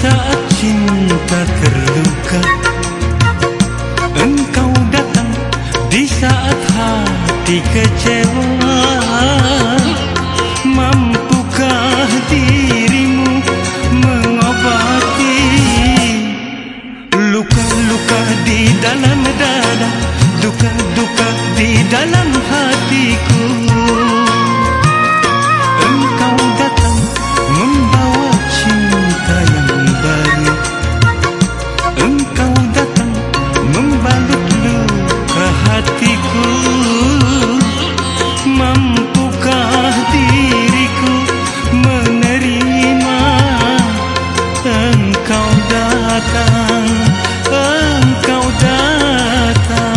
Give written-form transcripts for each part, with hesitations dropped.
saat cinta terluka, engkau datang di saat hati kecewa. Mampukah dirimu mengobati luka-luka di dalam dada, duka-duka di dalam hatiku? Engkau datang membawa cinta yang baru, engkau datang membalut luka hatiku. Mampukah diriku menerima engkau datang, engkau datang?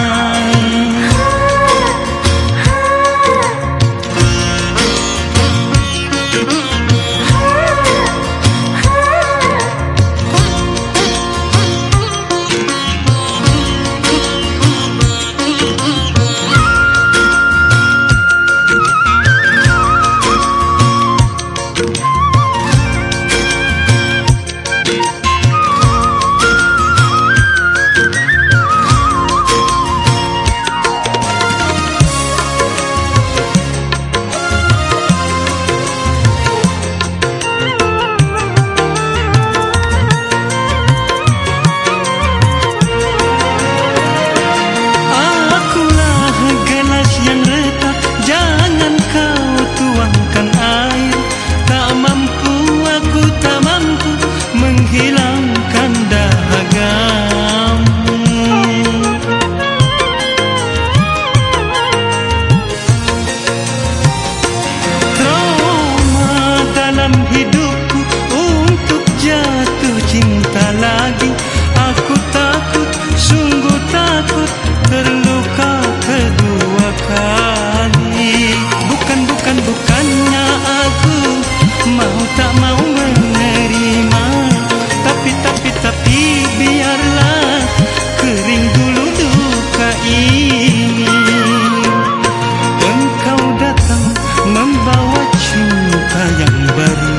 Aku takut, sungguh takut terluka kedua kali. Bukannya aku mau tak mau menerima, tapi biarlah kering dulu duka ini. Engkau datang membawa cinta yang baru,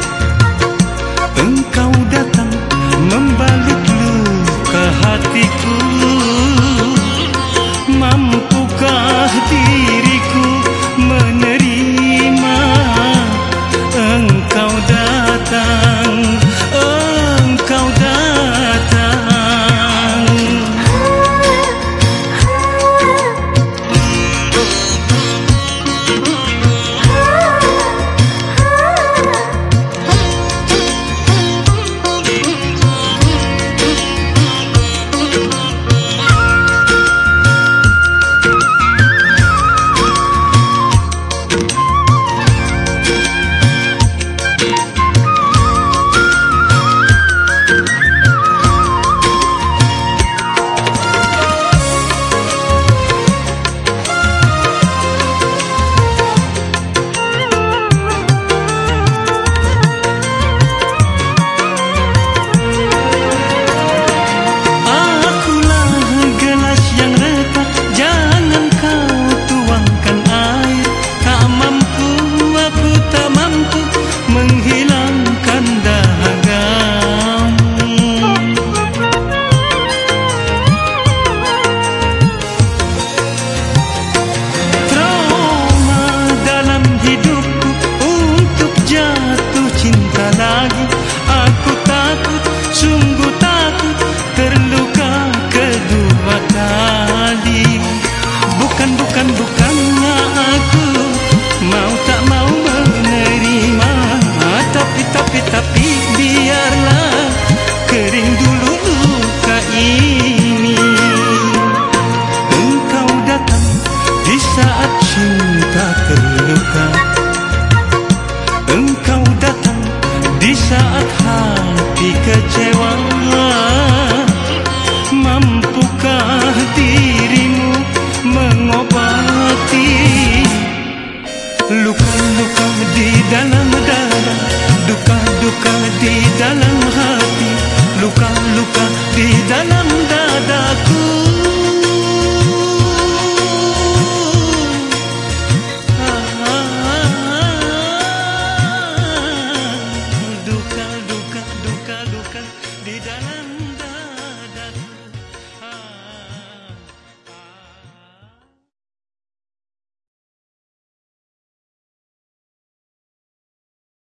engkau datang membalut luka hatiku. Mampukah diriku menerima engkau datang, engkau datang? Aku takut, sungguh takut terluka kedua kali. Bukannya aku mau tak mau menerima, tapi biarlah kering dulu luka ini. Engkau datang di saat cinta terluka, engkau datang di saat hati kecewa. Mampukah dirimu mengobati luka-luka di dalam